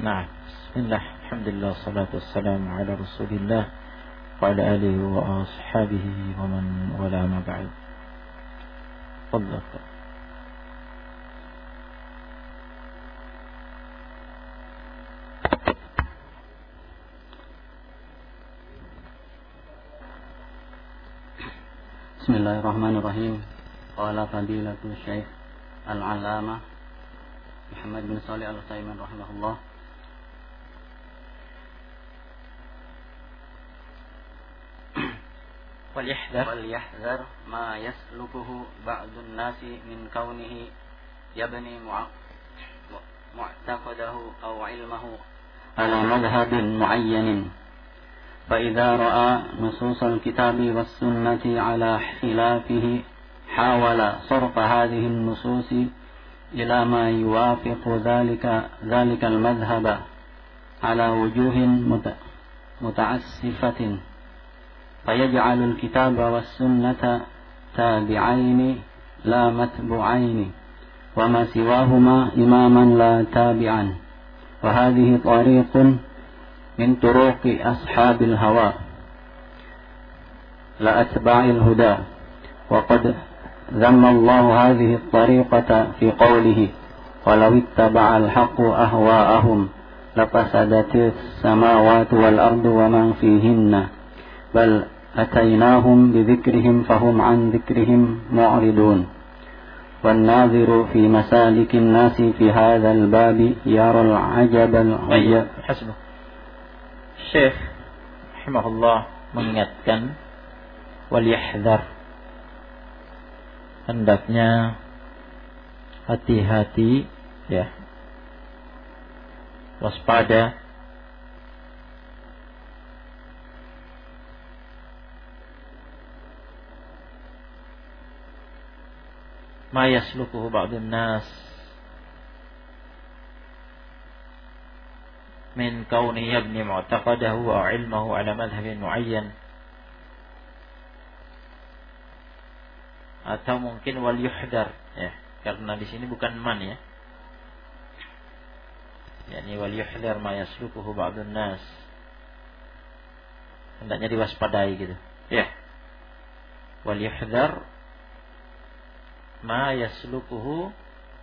Nah, bismillah, alhamdulillah, salatu wassalamu ala rasulillah wa ala alihi wa ashabihi wa man wala ma ba'd. Fadhal. Bismillahirrahmanirrahim. Qala fadilatul Syekh Al-'Allamah Muhammad bin Shalih Al-Utsaimin rahimahullah. Walyahdhar ma yaslukuhu ba'dun nasi min kaunihi yabni mu'taqadahu aw ilmahu ala madhhabin mu'ayyanin. فإذا رأى نصوص الكتاب والسنة على خلافه حاول صرف هذه النصوص إلى ما يوافق ذلك المذهب على وجوه متعسفة فيجعل الكتاب والسنة تابعين لا متبوعين وما سواهما إماما لا تابعا وهذه طريق من طرق أصحاب الهوى لا أتباع الهدى وقد ذم الله هذه الطريقة في قوله ولو اتبع الحق أهواءهم لفسدت السماوات والأرض ومن فيهن بل أتيناهم بذكرهم فهم عن ذكرهم معرضون والناظر في مسالك الناس في هذا الباب يرى العجب حسبه. Syekh rahimahullah mengingatkan walyahdhar, hendaknya hati-hati, ya, waspada ma yaslukuhu ba'dun nas min kauni yabni mu'taqadahu wa ilmahu ala madhhabin muayyan, atau mungkin wal yuhdar, ya, karena di sini bukan man, ya, yakni wal yuhdar ma yaslukuhu ba'dun nas, hendaknya diwaspadai gitu, ya, wal yuhdar ma yaslukuhu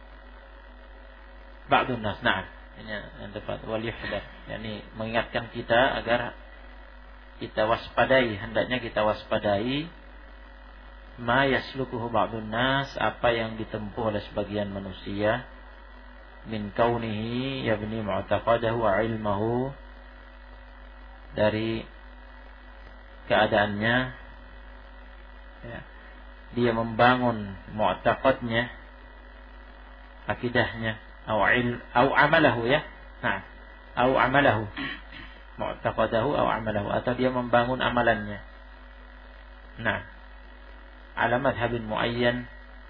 ba'dun nas. Nah, ini yang tepat, wal yuhdar, yakni mengingatkan kita agar kita waspadai, hendaknya kita waspadai ma yaslukuhu ba'dun nas, apa yang ditempuh oleh sebagian manusia, min kaunihi yabni mu'taqadahu wa ilmahu, dari keadaannya, ya, dia membangun mu'taqadnya, akidahnya, au amalahu, ya. Nah, au amalahu, mu'taqadahu au amalahu, atau dia membangun amalannya. Nah, ala madhhabin muayyan,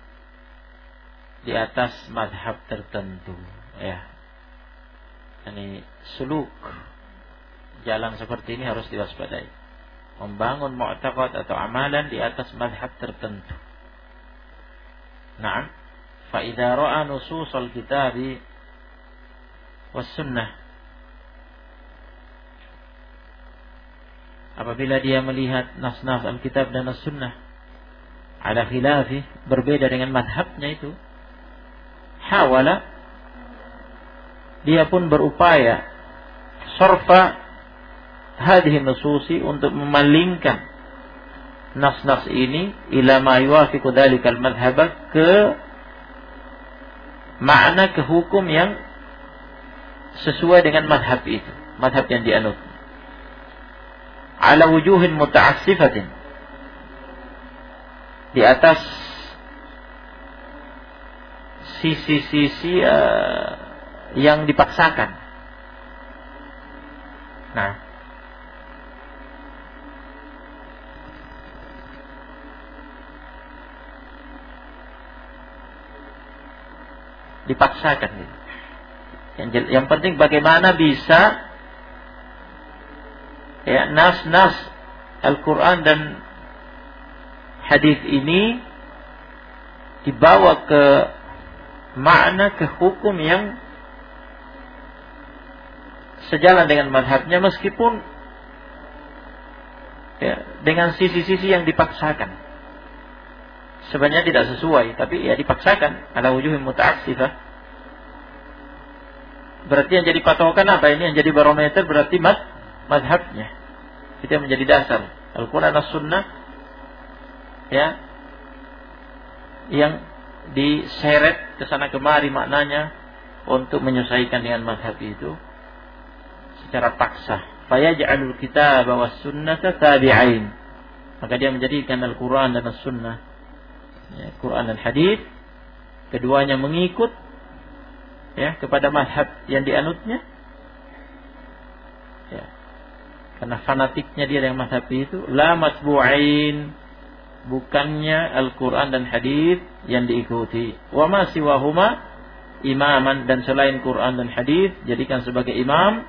di atas madhab tertentu, ya. Ini suluk, jalan seperti ini harus diwaspadai, membangun mu'taqad atau amalan di atas madhab tertentu. Nah, fa idza ra'a nusus al-kitab was sunnah, apabila dia melihat nas-nas al-kitab dan as-sunnah ala khilafi, berbeda dengan madhabnya itu, hawala, dia pun berupaya sarfa hadhihi nususi, untuk memalingkan nas-nas ini ila ma yuwafiqu dzalikal madhhab, ke makna, ke hukum yang sesuai dengan madhab itu, madhab yang dianut, ala wujuhin muta'assifatin, di atas sisi-sisi yang dipaksakan. Nah, dipaksakan. Yang penting bagaimana bisa, ya, nas-nas Al-Quran dan hadis ini dibawa ke makna, ke hukum yang sejalan dengan madhabnya meskipun ya, dengan sisi-sisi yang dipaksakan. Sebenarnya tidak sesuai, tapi ya dipaksakan. Ala wujuhin muta'assifah. Berarti yang jadi patokan apa ini? Yang jadi barometer berarti madhabnya. Itu yang menjadi dasar. Al-Quran dan Sunnah ya, yang diseret ke sana kemari maknanya untuk menyesuaikan dengan madhab itu secara paksa. Fayaj'alul kitaba was sunnata tabi'ain. Maka dia menjadikan Al-Quran dan As-Sunnah, ya, Quran dan hadis, keduanya mengikut ya kepada madhab yang dianutnya. Ya. Karena fanatiknya dia dengan madhab itu, la matbu'ain, bukannya Al-Quran dan hadis yang diikuti. Wa ma siwahuma imaman, dan selain Quran dan hadis jadikan sebagai imam.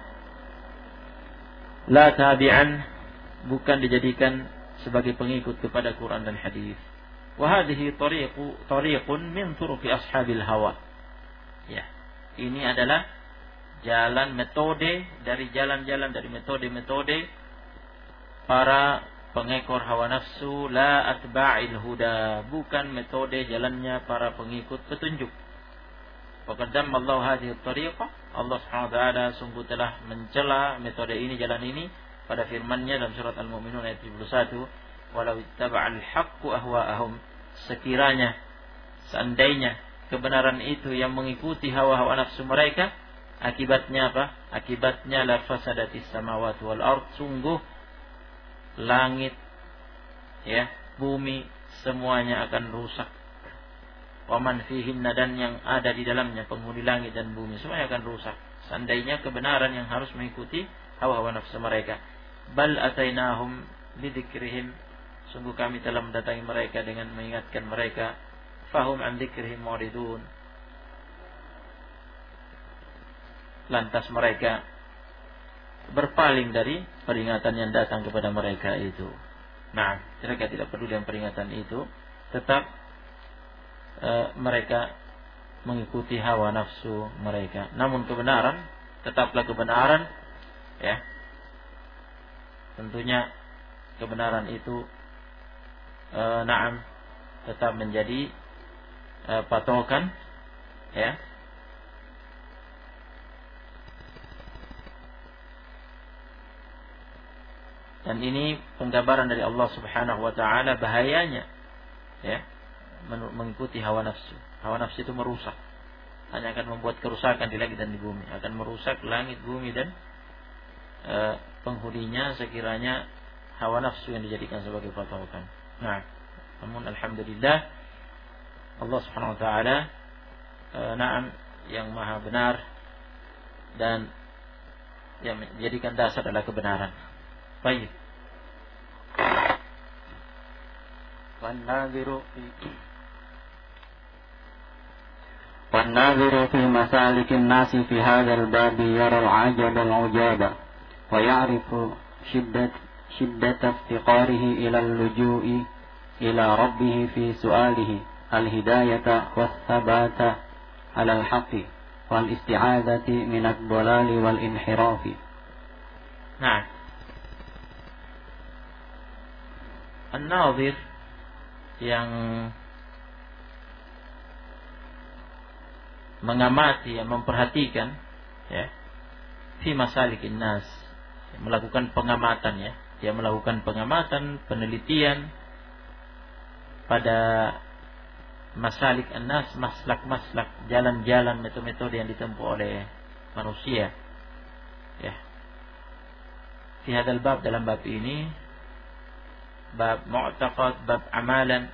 La tabi'an, bukan dijadikan sebagai pengikut kepada Quran dan hadis. Wa hadhihi tariqun min turuqi ashabil hawa. Ya, ini adalah jalan metode dari jalan-jalan dari metode-metode para pengekor hawa nafsu, la atba'il huda, bukan metode jalannya para pengikut petunjuk. Faqaddam Allah hadhihi tariqah, Allah Subhanahu wa taala sungguh telah mencela metode ini, jalan ini pada firman-Nya dalam surat Al-Mu'minun ayat 71, walau ittaba'al haqqu ahwa'ahum, sekiranya seandainya kebenaran itu yang mengikuti hawa-hawa nafsu mereka, akibatnya apa? Akibatnya la fasadatis samawati wal ard, sungguh langit ya, bumi semuanya akan rusak. Wa man fihinna, dan yang ada di dalamnya, penghuni langit dan bumi semuanya akan rusak seandainya kebenaran yang harus mengikuti hawa-hawa nafsu mereka. Bal atainahum bidzikrihim, sungguh kami telah mendatangi mereka dengan mengingatkan mereka. Fahum an dzikrihim muridun, lantas mereka berpaling dari peringatan yang datang kepada mereka itu. Nah, mereka tidak peduli dengan peringatan itu, tetap mereka mengikuti hawa nafsu mereka. Namun kebenaran tetaplah kebenaran, ya. Tentunya kebenaran itu tetap menjadi patokan, ya. Dan ini penggambaran dari Allah Subhanahu wa taala bahayanya, ya, mengikuti hawa nafsu. Hawa nafsu itu merusak, hanya akan membuat kerusakan di langit dan di bumi, akan merusak langit, bumi dan penghuninya sekiranya hawa nafsu yang dijadikan sebagai patokan. Nah, namun alhamdulillah Allah Subhanahu wa taala yang maha benar dan yang menjadikan dasar adalah kebenaran. Baik. والناظر في مسالك الناس في هذا الباب يرى العجب العجاب ويعرف شدة افتقاره إلى اللجوء إلى ربه في سؤاله الهداية والثبات على الحق والاستعاذة من الضلال والانحراف. نعم. An-Nadhir yang mengamati, yang memperhatikan, ya, fi masalikin nas, melakukan pengamatan, ya, dia melakukan pengamatan, penelitian pada masalik an-nas, maslak-maslak, jalan-jalan, metode-metode yang ditempuh oleh manusia, ya. Fi hadzal bab, dalam bab ini, bab mu'taqad, bab amalan,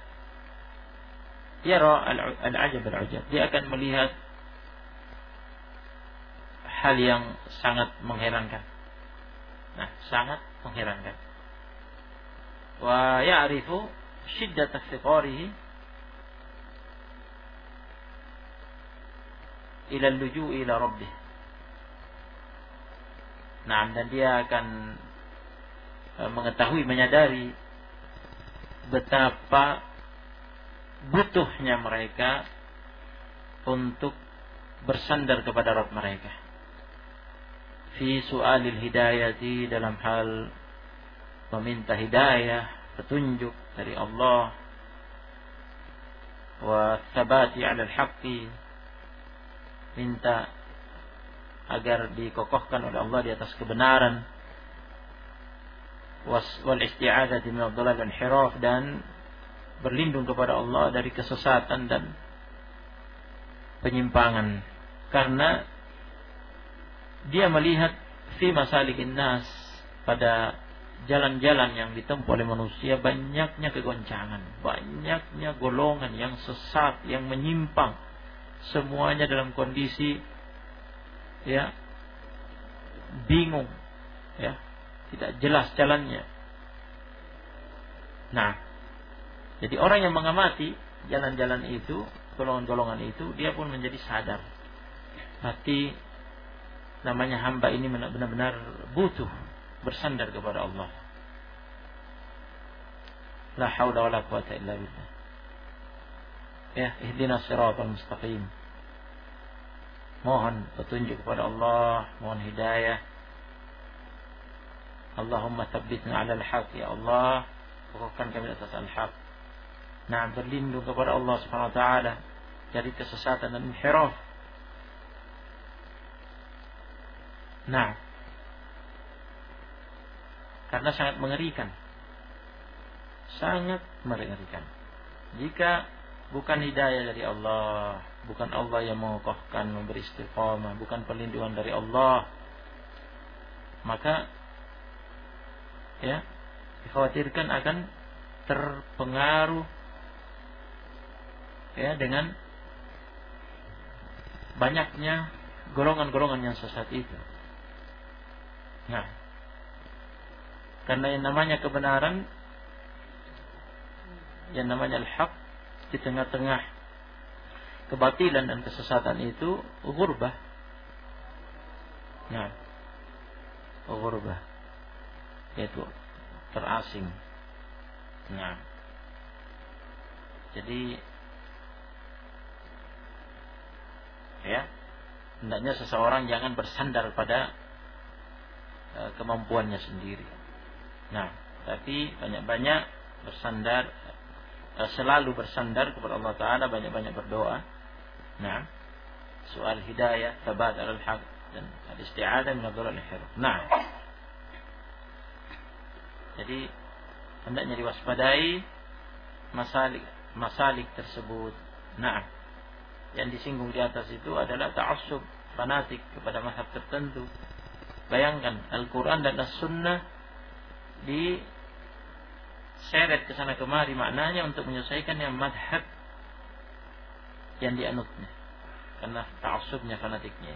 yara al-ajab al-ujab, dia akan melihat hal yang sangat mengherankan. Nah, sangat mengherankan. Wa ya'rifu shiddat istiqarihi ila al-luju' ila rabbih. Nah, dan dia akan mengetahui, menyadari betapa butuhnya mereka untuk bersandar kepada Rabb mereka. fi su'alil hidayati, dalam hal meminta hidayah, petunjuk dari Allah, wa tsabati 'alal haqqi, minta agar dikokohkan oleh Allah di atas kebenaran, wal isti'adzati min ad-dhalal wal inhiraf, dan berlindung kepada Allah dari kesesatan dan penyimpangan, karena dia melihat fi masalikin nas, pada jalan-jalan yang ditempuh oleh manusia banyaknya kegoncangan, banyaknya golongan yang sesat, yang menyimpang, semuanya dalam kondisi ya bingung, ya tidak jelas jalannya. Nah, jadi orang yang mengamati jalan-jalan itu, golongan-golongan itu, dia pun menjadi sadar, berarti namanya hamba ini benar-benar butuh bersandar kepada Allah. La haula wala quwata illa billah. Ya, ihdinas siratal mustaqim. Mohon petunjuk kepada Allah, mohon hidayah. Allahumma tsabbitna 'alal haq, ya Allah, kokohkan kami atas al-haq. Nah, berlindung kepada Allah Subhanahu wa taala dari kesesatan dan inhiraf. Nah, karena sangat mengerikan. Sangat mengerikan. Jika bukan hidayah dari Allah, bukan Allah yang mengokohkan, memberi istiqamah, bukan perlindungan dari Allah, maka ya dikhawatirkan akan terpengaruh ya dengan banyaknya golongan-golongan yang sesat itu. Nah, karena yang namanya kebenaran, yang namanya al-haq, di tengah-tengah kebatilan dan kesesatan itu ghurbah. Nah, ghurbah, yaitu terasing. Nah, jadi ya, hendaknya seseorang jangan bersandar pada kemampuannya sendiri. Nah, tapi banyak-banyak bersandar, selalu bersandar kepada Allah Ta'ala, banyak-banyak berdoa. Nah, soal hidayah, tsabat 'alal haq, dan al-isti'adzah min ad-dhalal wal inhiraf. Nah, jadi hendaknya diwaspadai masalik tersebut. Nah, yang disinggung di atas itu adalah ta'assub, fanatik kepada mazhab tertentu. Bayangkan Al-Quran dan As-Sunnah diseret ke sana kemari maknanya untuk menyelesaikan yang madhab yang dianutnya, karena ta'assubnya, fanatiknya.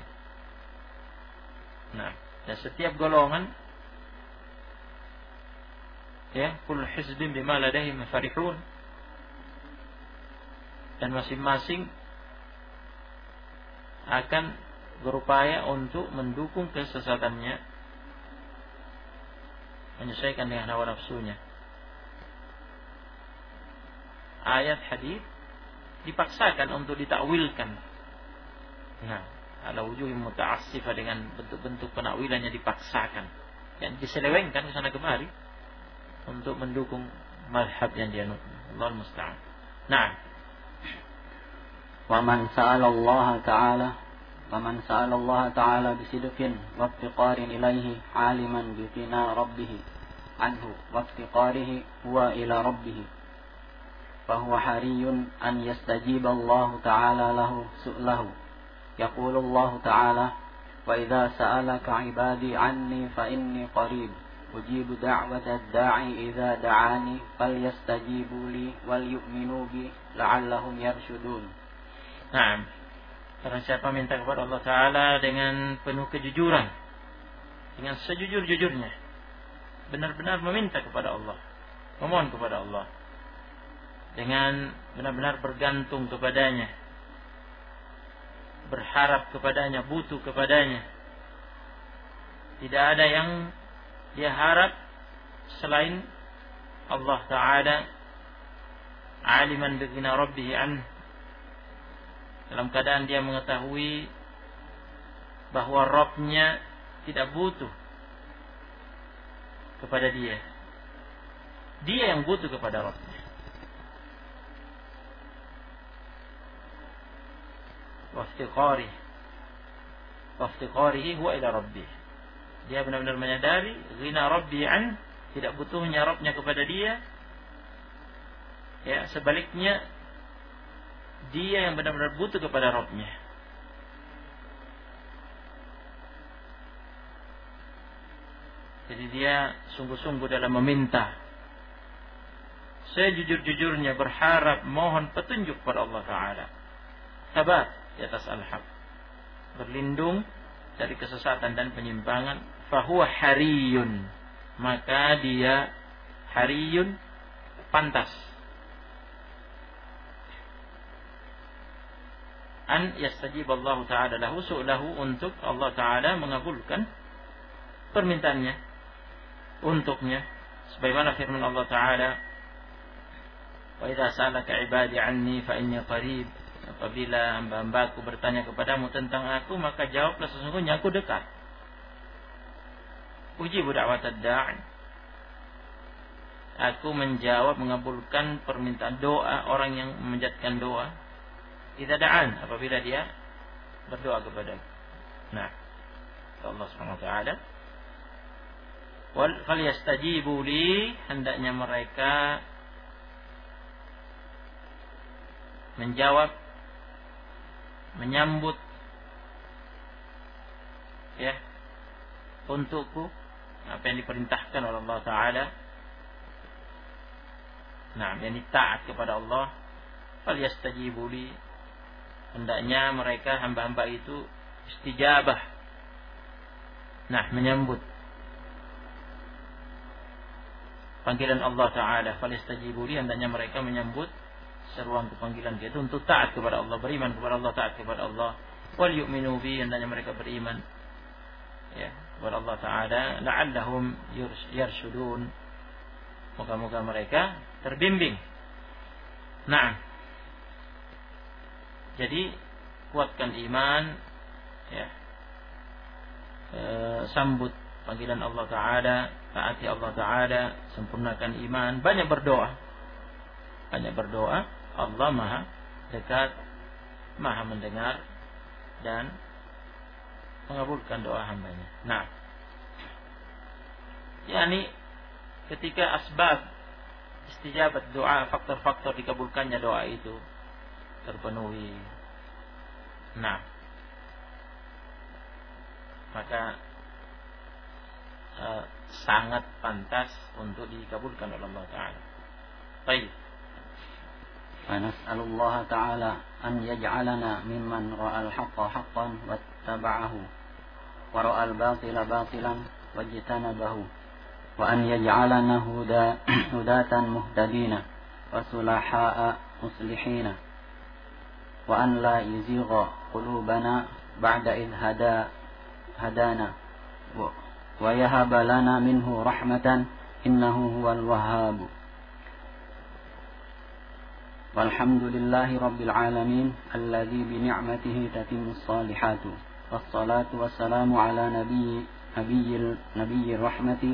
Nah, dan setiap golongan, ya, kullu hizbin bima ladaihim farihun, dan masing-masing akan berupaya untuk mendukung kesesatannya, menyesuaikan dengan hawa nafsunya. Ayat hadis dipaksakan untuk ditakwilkan. Nah, ala wujuhi muta'assifah, dengan bentuk-bentuk penakwilannya dipaksakan, yang diselewengkan ke sana kemari untuk mendukung mazhab yang dianut. Allahu musta'an. Nah, ومن سأل الله تعالى بصدق وافتقار إليه عالما بغنى ربه عنه وافتقاره هو إلى ربه فهو حري أن يستجيب الله تعالى له سؤله. يقول الله تعالى: وإذا سألك عبادي عني فإني قريب أجيب دعوة الداعي إذا دعاني فليستجيبوا لي وليؤمنوا بي لعلهم يرشدون. Nah, karena siapa minta kepada Allah Ta'ala dengan penuh kejujuran, dengan sejujur-jujurnya, benar-benar meminta kepada Allah, memohon kepada Allah, dengan benar-benar bergantung kepadanya, berharap kepadanya, butuh kepadanya, tidak ada yang dia harap selain Allah Ta'ala, aliman bighina rabbih anhu, dalam keadaan dia mengetahui bahwa Rabb-nya tidak butuh kepada dia. Dia yang butuh kepada Rabbnya. Waftiqarihi huwa ila rabbih. Dia benar-benar menyadari ghina rabbi an, tidak butuhnya Rabbnya kepada dia. Ya, sebaliknya dia yang benar-benar butuh kepada Rabbnya. Jadi dia sungguh-sungguh dalam meminta, sejujur-jujurnya berharap, mohon petunjuk kepada Allah Ta'ala. Sabat di atas al-haq, berlindung dari kesesatan dan penyimpangan. Fahuwa hariyun, maka dia hariyun, pantas, an yastajib Allah Ta'ala lahu, su'lahu, untuk Allah Ta'ala mengabulkan permintaannya untuknya, sebagaimana firman Allah Ta'ala, wa idza sa'alaka ibadi anni fa inni qarib, apabila hamba-hambaku bertanya kepadamu tentang aku, maka jawablah sesungguhnya aku dekat. Ujibu da'watad da'i, aku menjawab, mengabulkan permintaan doa orang yang memanjatkan doa. Idza da'an, apabila dia berdoa kepadaku. Nah, Allah Subhanahu wa taala, wal falyastajibu li, hendaknya mereka menjawab, menyambut, ya, untukku apa yang diperintahkan oleh Allah Ta'ala. Nah, yang taat kepada Allah. Falyastajibu li, hendaknya mereka hamba-hamba itu istijabah. Nah, menyambut panggilan Allah Ta'ala. Falyastajibu li, hendaknya mereka menyambut seruan panggilan itu untuk taat kepada Allah, beriman kepada Allah, taat kepada Allah. Wal yu'minu bi, hendaknya mereka beriman, ya, kepada Allah Ta'ala. La'allahum yarshudun, moga-moga mereka terbimbing. Nah, jadi kuatkan iman, ya, sambut panggilan Allah Ta'ala, taati Allah Ta'ala, sempurnakan iman, banyak berdoa. Banyak berdoa, Allah Maha dekat, Maha mendengar dan mengabulkan doa hambanya. Nah, yakni ketika asbab istijabat doa, faktor-faktor dikabulkannya doa itu terpenuhi, nah, maka sangat pantas untuk dikabulkan oleh Allah Ta'ala. Baik. فنسأل الله تعالى أن يجعلنا ممن رأى الحق حقا واتبعه ورأى الباطل باطلا واجتنبه وأن يجعلنا هداة مهتدين وصلحاء مصلحين وأن لا يزيغ قلوبنا بعد إذ هدانا ويهب لنا منه رحمة إنه هو الوهاب. والحمد لله رب العالمين الذي بنعمته تتم الصالحات والصلاة والسلام على نبي الرحمة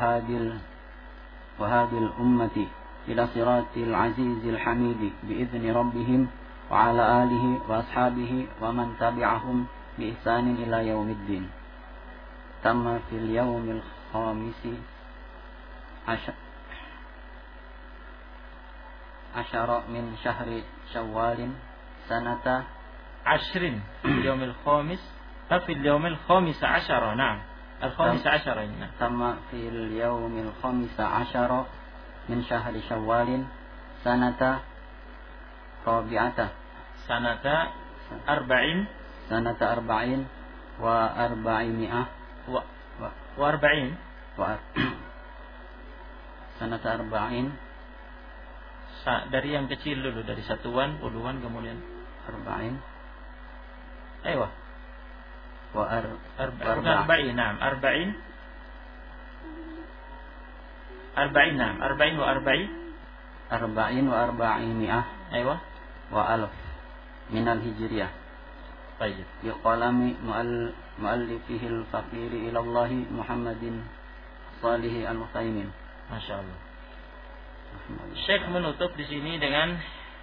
وهادي الأمة إلى صراط العزيز الحميد بإذن ربهم وعلى آله وأصحابه ومن تبعهم بإحسان إلى يوم الدين. تم في اليوم الخامس عشر من شهر شوال سنة عشر في اليوم الخامس في اليوم الخامس عشر. نعم، الخامس عشر. تم في اليوم الخامس عشر من شهر شوال سنة رابعة سنة 40 وأربعمائة وأربعين سنة 40 dari yang kecil dulu, dari satuan, puluhan, kemudian 40. Ayo. Arba'in, نعم 40 نعم 40 وأربعمائة أيوة وألف من الهجرية. طيب. بقلم مؤلفه الفقير إلى الله محمد صالح العثيمين. Masya Allah. Syekh menutup di sini dengan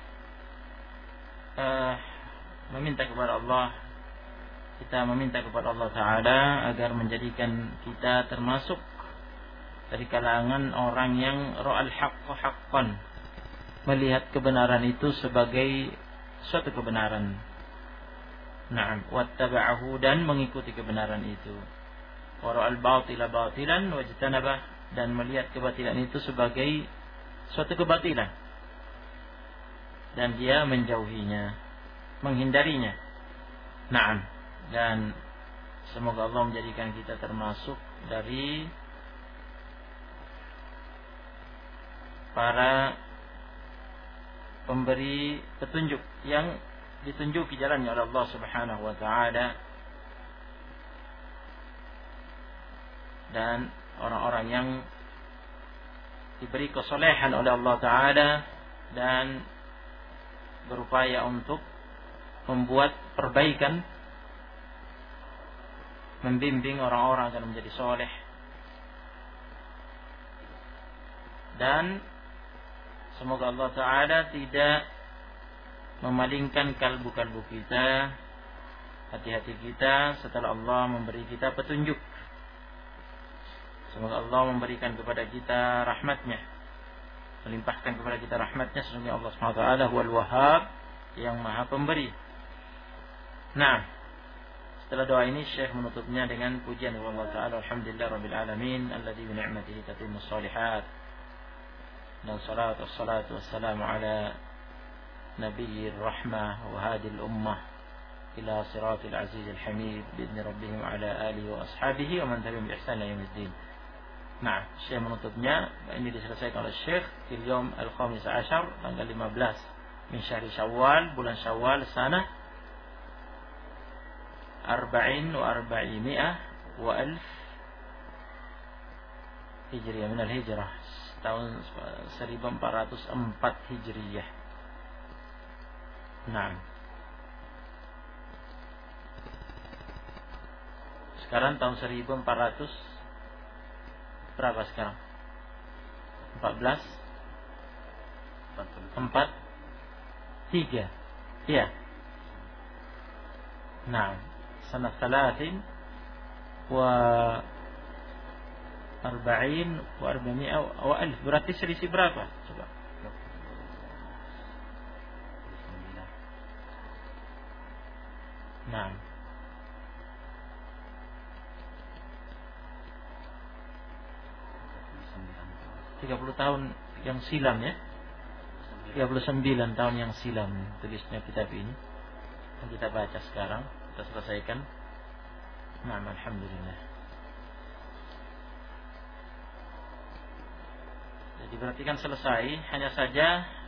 meminta kepada Allah, kita meminta kepada Allah Ta'ala agar menjadikan kita termasuk dari kalangan orang yang ra'al haqqa haqqan, melihat kebenaran itu sebagai suatu kebenaran. Na'am, wattaba'ahu, dan mengikuti kebenaran itu. Wa ra'al batila batilan wajtanabah, dan melihat kebatilan itu sebagai suatu kebatilan dan dia menjauhinya, menghindarinya. Na'am, dan semoga Allah menjadikan kita termasuk dari para pemberi petunjuk yang ditunjuki jalannya oleh Allah Subhanahu wa ta'ala, dan orang-orang yang diberi kesolehan oleh Allah Ta'ala dan berupaya untuk membuat perbaikan, membimbing orang-orang agar menjadi soleh, dan semoga Allah Ta'ala tidak memalingkan kalbu-kalbu kita, hati-hati kita setelah Allah memberi kita petunjuk. Semoga Allah memberikan kepada kita rahmatnya, melimpahkan kepada kita rahmatnya. Sesungguhnya Allah SWT huwal wahhab, yang maha pemberi. Nah, setelah doa ini Syekh menutupnya dengan pujian kepada Allah Ta'ala. Alhamdulillah Rabbil Alamin, alladzi bi ni'matihi tatimmus shalihat. Dan salatu wassalamu ala nabiyyir rahmah wa hadil ummah ila siratil azizil hamid bi'idzni rabbihim ala alihi wa ashabihi wa man tabi'ahum bi ihsan ila yaumiddin. Nah, Syekh menutupnya, ini diselesaikan oleh Syekh fil yaum al-khamis asyar, tanggal 15 min syahri Syawal, bulan Syawal, sanah 40 wa 400 wa alf Hijriyah, min al-hijrah, tahun 1404 Hijriyah. Nah, sekarang tahun 1400 berapa sekarang? 14 4 3. Iya. Nah, sanah 30 wa 40 wa 400 wa alf, berarti selisih berapa? Coba. Nah, 30 tahun yang silam ya, 39 tahun yang silam tulisnya kitab ini yang kita baca sekarang, kita selesaikan. Nah, alhamdulillah. Jadi berarti kan selesai. Hanya saja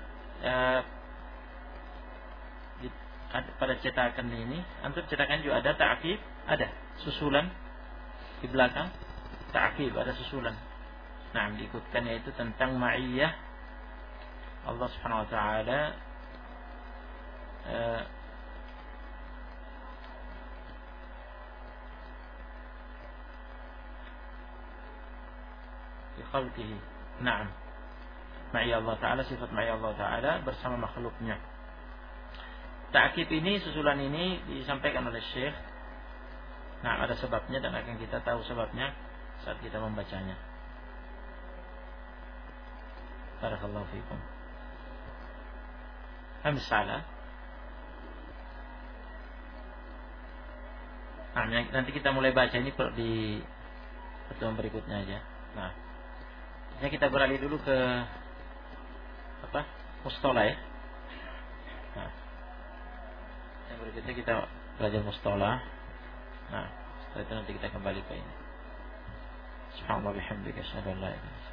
pada cetakan ini, antum cetakan juga ada ta'qib, ada susulan di belakang, ta'qib ada susulan. Nah, diikutkan yaitu tentang ma'iyah Allah Subhanahu wa ta'ala di khalqihi. Naam, ma'iyah Allah ta'ala, sifat ma'iyah Allah ta'ala bersama makhluknya. Ta'qib ini, susulan ini disampaikan oleh Syekh. Nah, ada sebabnya dan akan kita tahu sebabnya saat kita membacanya. Barakallahu fiikum. Salah. Nah, nanti kita mulai baca ini di pertemuan berikutnya aja. Nah, kita beralih dulu ke mustolah ya. Nah, yang berikutnya kita belajar mustolah. Nah, setelah itu nanti kita kembali ke ini. Subhanallah bihamdika asyhadu an la ilaha illa anta